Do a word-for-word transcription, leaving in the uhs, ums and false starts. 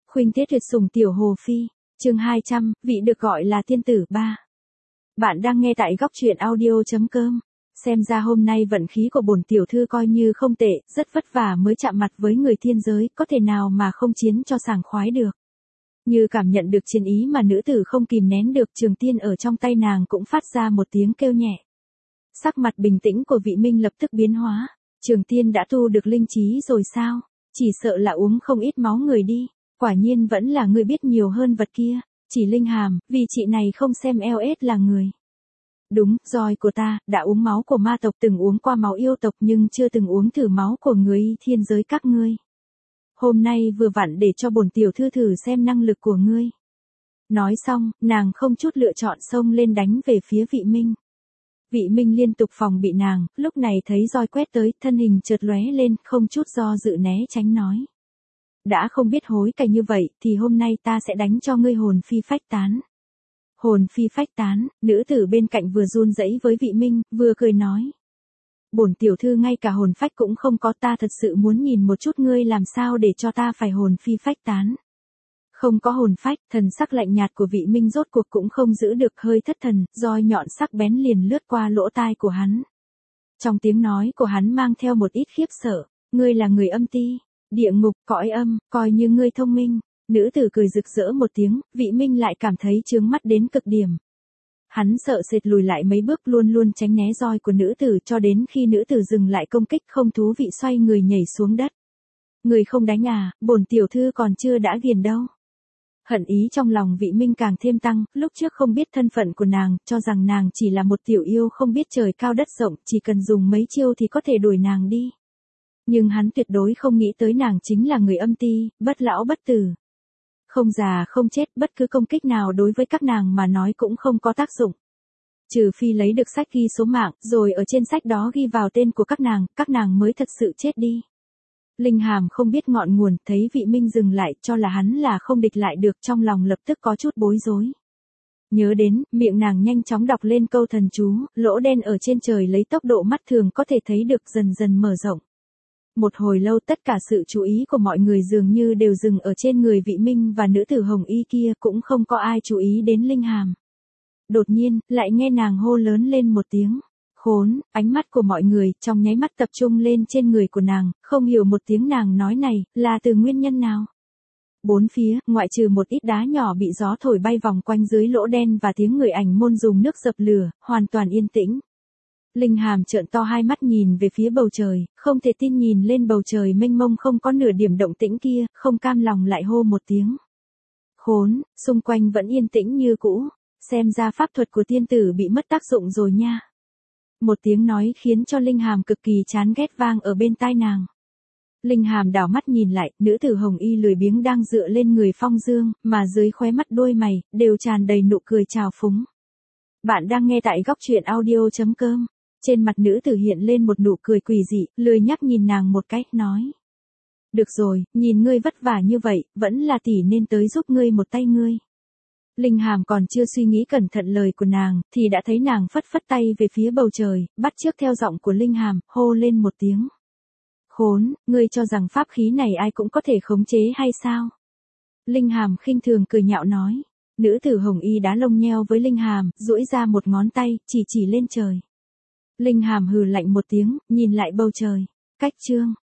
Khuynh Thế Tuyệt Sủng Tiểu Hồ Phi, chương hai trăm, vị được gọi là tiên tử ba. Bạn đang nghe tại góc truyện audio chấm com. Xem ra hôm nay vận khí của bổn tiểu thư coi như không tệ, rất vất vả mới chạm mặt với người thiên giới, có thể nào mà không chiến cho sảng khoái được. Như cảm nhận được chiến ý mà nữ tử không kìm nén được, trường tiên ở trong tay nàng cũng phát ra một tiếng kêu nhẹ. Sắc mặt bình tĩnh của Vị Minh lập tức biến hóa. Trường tiên đã tu được linh trí rồi sao? Chỉ sợ là uống không ít máu người đi. Quả nhiên vẫn là người biết nhiều hơn vật kia. Chỉ Linh Hàm, vì chị này không xem eo ết là người. Đúng, roi của ta, đã uống máu của ma tộc, từng uống qua máu yêu tộc nhưng chưa từng uống thử máu của người thiên giới các ngươi. Hôm nay vừa vặn để cho bổn tiểu thư thử xem năng lực của ngươi. Nói xong, nàng không chút lựa chọn xông lên đánh về phía Vị Minh. Vị Minh liên tục phòng bị nàng, lúc này thấy roi quét tới, thân hình chợt lóe lên, không chút do dự né tránh nói. Đã không biết hối cải như vậy, thì hôm nay ta sẽ đánh cho ngươi hồn phi phách tán. Hồn phi phách tán, nữ tử bên cạnh vừa run rẩy với Vị Minh, vừa cười nói. Bổn tiểu thư ngay cả hồn phách cũng không có, ta thật sự muốn nhìn một chút ngươi làm sao để cho ta phải hồn phi phách tán. Không có hồn phách, thần sắc lạnh nhạt của Vị Minh rốt cuộc cũng không giữ được, hơi thất thần, roi nhọn sắc bén liền lướt qua lỗ tai của hắn. Trong tiếng nói của hắn mang theo một ít khiếp sợ, ngươi là người âm ti, địa ngục, cõi âm, coi như ngươi thông minh. Nữ tử cười rực rỡ một tiếng, Vị Minh lại cảm thấy chướng mắt đến cực điểm. Hắn sợ sệt lùi lại mấy bước, luôn luôn tránh né roi của nữ tử, cho đến khi nữ tử dừng lại công kích không thú vị xoay người nhảy xuống đất. Người không đánh à, bổn tiểu thư còn chưa đã ghiền đâu. Hận ý trong lòng Vị Minh càng thêm tăng, lúc trước không biết thân phận của nàng, cho rằng nàng chỉ là một tiểu yêu không biết trời cao đất rộng, chỉ cần dùng mấy chiêu thì có thể đuổi nàng đi. Nhưng hắn tuyệt đối không nghĩ tới nàng chính là người âm ti, bất lão bất tử. Không già không chết, bất cứ công kích nào đối với các nàng mà nói cũng không có tác dụng. Trừ phi lấy được sách ghi số mạng, rồi ở trên sách đó ghi vào tên của các nàng, các nàng mới thật sự chết đi. Linh Hàm không biết ngọn nguồn, thấy Vị Minh dừng lại, cho là hắn là không địch lại được, trong lòng lập tức có chút bối rối. Nhớ đến, miệng nàng nhanh chóng đọc lên câu thần chú, lỗ đen ở trên trời lấy tốc độ mắt thường có thể thấy được dần dần mở rộng. Một hồi lâu tất cả sự chú ý của mọi người dường như đều dừng ở trên người Vị Minh và nữ tử hồng y kia, cũng không có ai chú ý đến Linh Hàm. Đột nhiên, lại nghe nàng hô lớn lên một tiếng. Khốn, ánh mắt của mọi người trong nháy mắt tập trung lên trên người của nàng, không hiểu một tiếng nàng nói này, là từ nguyên nhân nào. Bốn phía, ngoại trừ một ít đá nhỏ bị gió thổi bay vòng quanh dưới lỗ đen và tiếng người ảnh môn dùng nước dập lửa, hoàn toàn yên tĩnh. Linh Hàm trợn to hai mắt nhìn về phía bầu trời, không thể tin nhìn lên bầu trời mênh mông không có nửa điểm động tĩnh kia, không cam lòng lại hô một tiếng. Khốn, xung quanh vẫn yên tĩnh như cũ, xem ra pháp thuật của tiên tử bị mất tác dụng rồi nha. Một tiếng nói khiến cho Linh Hàm cực kỳ chán ghét vang ở bên tai nàng. Linh Hàm đảo mắt nhìn lại, nữ tử hồng y lười biếng đang dựa lên người Phong Dương, mà dưới khóe mắt đôi mày, đều tràn đầy nụ cười trào phúng. Bạn đang nghe tại góc truyện audio chấm com. Trên mặt nữ tử hiện lên một nụ cười quỷ dị, lười nhắc nhìn nàng một cách, nói. Được rồi, nhìn ngươi vất vả như vậy, vẫn là tỷ nên tới giúp ngươi một tay ngươi. Linh Hàm còn chưa suy nghĩ cẩn thận lời của nàng, thì đã thấy nàng phất phất tay về phía bầu trời, bắt chước theo giọng của Linh Hàm, hô lên một tiếng. Khốn, ngươi cho rằng pháp khí này ai cũng có thể khống chế hay sao? Linh Hàm khinh thường cười nhạo nói. Nữ tử hồng y đá lông nheo với Linh Hàm, duỗi ra một ngón tay, chỉ chỉ lên trời. Linh Hàm hừ lạnh một tiếng, nhìn lại bầu trời. Cách chương.